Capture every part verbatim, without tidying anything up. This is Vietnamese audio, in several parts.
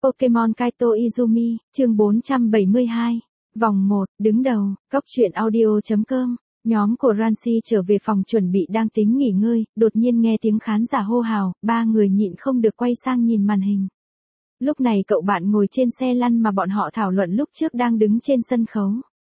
Pokemon Kaito Izumi, chương bốn trăm bảy mươi hai. Vòng một, đứng đầu, cốc truyện audio chấm com. Nhóm của Rancy trở về phòng chuẩn bị đang tính nghỉ ngơi, đột nhiên nghe tiếng khán giả hô hào, ba người nhịn không được quay sang nhìn màn hình. Lúc này cậu bạn ngồi trên xe lăn mà bọn họ thảo luận lúc trước đang đứng trên sân khấu.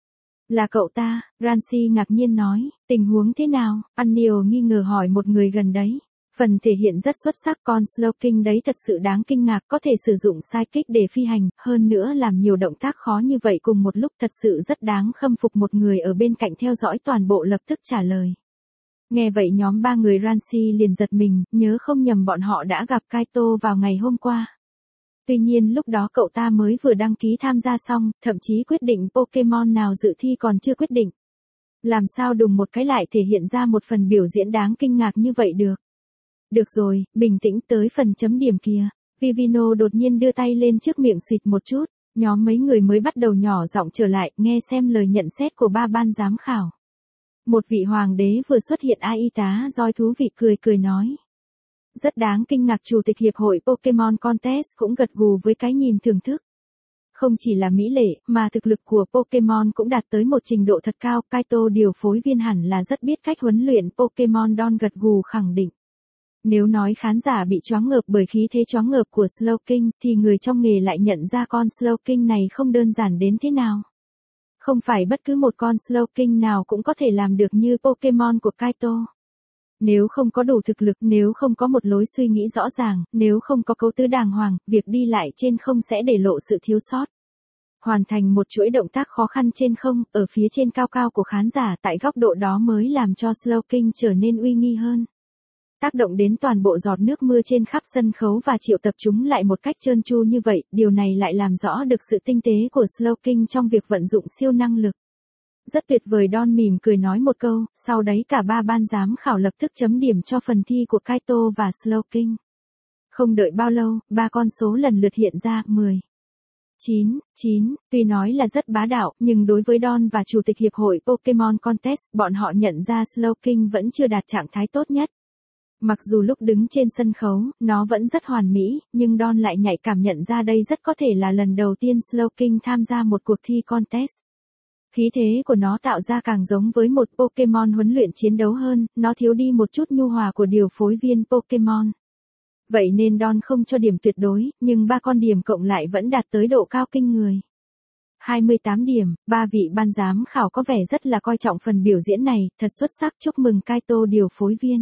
Là cậu ta, Rancy ngạc nhiên nói, tình huống thế nào? Anil nghi ngờ hỏi một người gần đấy. Phần thể hiện rất xuất sắc, con Slowking đấy thật sự đáng kinh ngạc, có thể sử dụng sidekick để phi hành, hơn nữa làm nhiều động tác khó như vậy cùng một lúc, thật sự rất đáng khâm phục. Một người ở bên cạnh theo dõi toàn bộ lập tức trả lời. Nghe vậy nhóm ba người Rancy liền giật mình, nhớ không nhầm bọn họ đã gặp Kaito vào ngày hôm qua. Tuy nhiên lúc đó cậu ta mới vừa đăng ký tham gia xong, thậm chí quyết định Pokemon nào dự thi còn chưa quyết định. Làm sao đùng một cái lại thể hiện ra một phần biểu diễn đáng kinh ngạc như vậy được? Được rồi, bình tĩnh, tới phần chấm điểm kìa. Vivino đột nhiên đưa tay lên trước miệng xịt một chút, nhóm mấy người mới bắt đầu nhỏ giọng trở lại, nghe xem lời nhận xét của ba ban giám khảo. Một vị hoàng đế vừa xuất hiện, ai y tá roi thú vị cười cười nói. Rất đáng kinh ngạc. Chủ tịch hiệp hội Pokemon Contest cũng gật gù với cái nhìn thưởng thức. Không chỉ là mỹ lệ, mà thực lực của Pokemon cũng đạt tới một trình độ thật cao. Kaito điều phối viên hẳn là rất biết cách huấn luyện Pokemon. Don gật gù khẳng định. Nếu nói khán giả bị choáng ngợp bởi khí thế choáng ngợp của Slowking, thì người trong nghề lại nhận ra con Slowking này không đơn giản đến thế nào. Không phải bất cứ một con Slowking nào cũng có thể làm được như Pokemon của Kaito. Nếu không có đủ thực lực, nếu không có một lối suy nghĩ rõ ràng, nếu không có cấu tứ đàng hoàng, việc đi lại trên không sẽ để lộ sự thiếu sót. Hoàn thành một chuỗi động tác khó khăn trên không, ở phía trên cao cao của khán giả, tại góc độ đó mới làm cho Slowking trở nên uy nghi hơn. Tác động đến toàn bộ giọt nước mưa trên khắp sân khấu và triệu tập chúng lại một cách trơn tru như vậy, điều này lại làm rõ được sự tinh tế của Slowking trong việc vận dụng siêu năng lực. Rất tuyệt vời. Don mỉm cười nói một câu, sau đấy cả ba ban giám khảo lập tức chấm điểm cho phần thi của Kaito và Slowking. Không đợi bao lâu, ba con số lần lượt hiện ra, mười, chín, chín, tuy nói là rất bá đạo, nhưng đối với Don và Chủ tịch Hiệp hội Pokemon Contest, bọn họ nhận ra Slowking vẫn chưa đạt trạng thái tốt nhất. Mặc dù lúc đứng trên sân khấu, nó vẫn rất hoàn mỹ, nhưng Don lại nhạy cảm nhận ra đây rất có thể là lần đầu tiên Slowking tham gia một cuộc thi contest. Khí thế của nó tạo ra càng giống với một Pokemon huấn luyện chiến đấu hơn, nó thiếu đi một chút nhu hòa của điều phối viên Pokemon. Vậy nên Don không cho điểm tuyệt đối, nhưng ba con điểm cộng lại vẫn đạt tới độ cao kinh người. hai mươi tám điểm, ba vị ban giám khảo có vẻ rất là coi trọng phần biểu diễn này, thật xuất sắc, chúc mừng Kaito điều phối viên.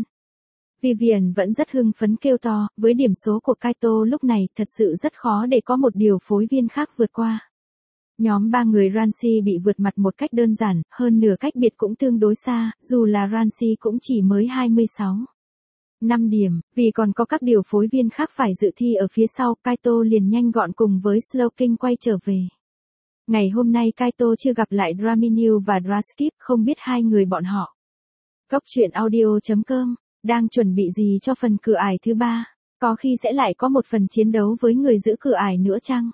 Vivian vẫn rất hưng phấn kêu to, với điểm số của Kaito lúc này, thật sự rất khó để có một điều phối viên khác vượt qua. Nhóm ba người Rancy bị vượt mặt một cách đơn giản, hơn nửa cách biệt cũng tương đối xa, dù là Rancy cũng chỉ mới hai mươi sáu. năm điểm, vì còn có các điều phối viên khác phải dự thi ở phía sau, Kaito liền nhanh gọn cùng với Slowking quay trở về. Ngày hôm nay Kaito chưa gặp lại Draminiu và Draskip, không biết hai người bọn họ. Cốc truyện audio chấm com, đang chuẩn bị gì cho phần cửa ải thứ ba? Có khi sẽ lại có một phần chiến đấu với người giữ cửa ải nữa chăng?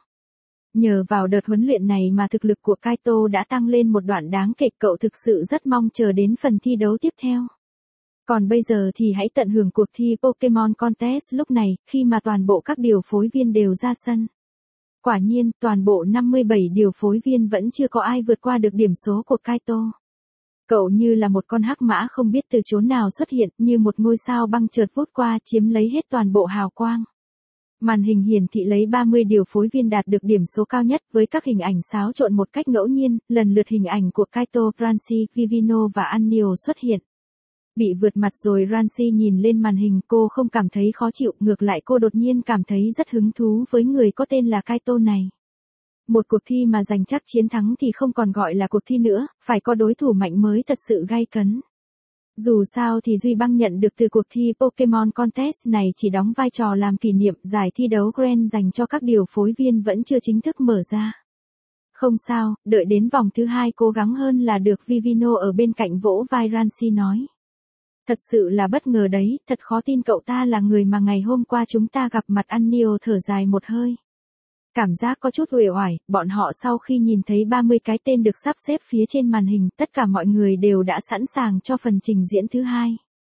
Nhờ vào đợt huấn luyện này mà thực lực của Kaito đã tăng lên một đoạn đáng kể, cậu thực sự rất mong chờ đến phần thi đấu tiếp theo. Còn bây giờ thì hãy tận hưởng cuộc thi Pokemon Contest lúc này, khi mà toàn bộ các điều phối viên đều ra sân. Quả nhiên, toàn bộ năm mươi bảy điều phối viên vẫn chưa có ai vượt qua được điểm số của Kaito. Cậu như là một con hắc mã không biết từ chốn nào xuất hiện, như một ngôi sao băng chợt vút qua chiếm lấy hết toàn bộ hào quang. Màn hình hiển thị lấy ba mươi điều phối viên đạt được điểm số cao nhất với các hình ảnh xáo trộn một cách ngẫu nhiên, lần lượt hình ảnh của Kaito, Rancy, Vivino và Anil xuất hiện. Bị vượt mặt rồi. Rancy nhìn lên màn hình, cô không cảm thấy khó chịu, ngược lại cô đột nhiên cảm thấy rất hứng thú với người có tên là Kaito này. Một cuộc thi mà giành chắc chiến thắng thì không còn gọi là cuộc thi nữa, phải có đối thủ mạnh mới thật sự gay cấn. Dù sao thì Duy Băng nhận được từ cuộc thi Pokemon Contest này chỉ đóng vai trò làm kỷ niệm, giải thi đấu Grand dành cho các điều phối viên vẫn chưa chính thức mở ra. Không sao, đợi đến vòng thứ hai cố gắng hơn là được. Vivino ở bên cạnh vỗ vai Rancy nói. Thật sự là bất ngờ đấy, thật khó tin cậu ta là người mà ngày hôm qua chúng ta gặp mặt. Anil thở dài một hơi. Cảm giác có chút uể oải, bọn họ sau khi nhìn thấy ba mươi cái tên được sắp xếp phía trên màn hình, tất cả mọi người đều đã sẵn sàng cho phần trình diễn thứ hai.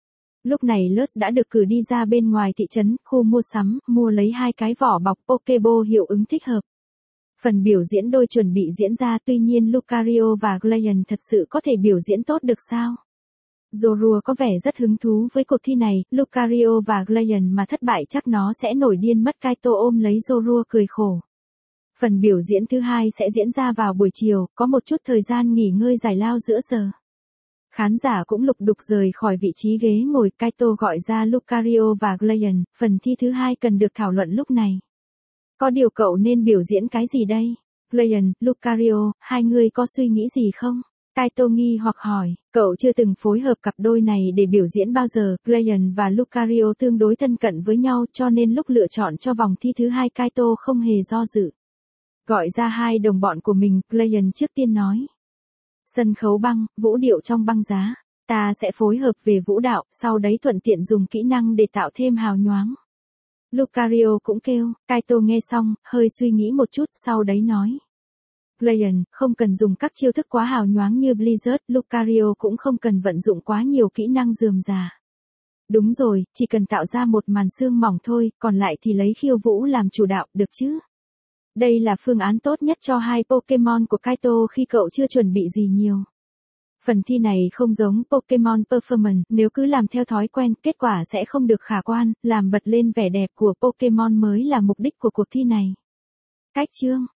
Lúc này Lutz đã được cử đi ra bên ngoài thị trấn, khu mua sắm, mua lấy hai cái vỏ bọc Pokéball hiệu ứng thích hợp. Phần biểu diễn đôi chuẩn bị diễn ra, tuy nhiên Lucario và Glacian thật sự có thể biểu diễn tốt được sao? Zorua có vẻ rất hứng thú với cuộc thi này, Lucario và Glacian mà thất bại chắc nó sẽ nổi điên mất. Kaito ôm lấy Zorua cười khổ. Phần biểu diễn thứ hai sẽ diễn ra vào buổi chiều, có một chút thời gian nghỉ ngơi giải lao giữa giờ. Khán giả cũng lục đục rời khỏi vị trí ghế ngồi. Kaito gọi ra Lucario và Glacian, phần thi thứ hai cần được thảo luận lúc này. Có điều cậu nên biểu diễn cái gì đây? Glacian, Lucario, hai người có suy nghĩ gì không? Kaito nghi hoặc hỏi, cậu chưa từng phối hợp cặp đôi này để biểu diễn bao giờ. Glacian và Lucario tương đối thân cận với nhau, cho nên lúc lựa chọn cho vòng thi thứ hai Kaito không hề do dự. Gọi ra hai đồng bọn của mình, Glacian trước tiên nói. Sân khấu băng, vũ điệu trong băng giá. Ta sẽ phối hợp về vũ đạo, sau đấy thuận tiện dùng kỹ năng để tạo thêm hào nhoáng. Lucario cũng kêu. Kaito nghe xong, hơi suy nghĩ một chút, sau đấy nói. Glacian, không cần dùng các chiêu thức quá hào nhoáng như Blizzard. Lucario cũng không cần vận dụng quá nhiều kỹ năng rườm rà. Đúng rồi, chỉ cần tạo ra một màn sương mỏng thôi, còn lại thì lấy khiêu vũ làm chủ đạo, được chứ? Đây là phương án tốt nhất cho hai Pokemon của Kaito khi cậu chưa chuẩn bị gì nhiều. Phần thi này không giống Pokemon Performance, nếu cứ làm theo thói quen, kết quả sẽ không được khả quan, làm bật lên vẻ đẹp của Pokemon mới là mục đích của cuộc thi này. Cách chương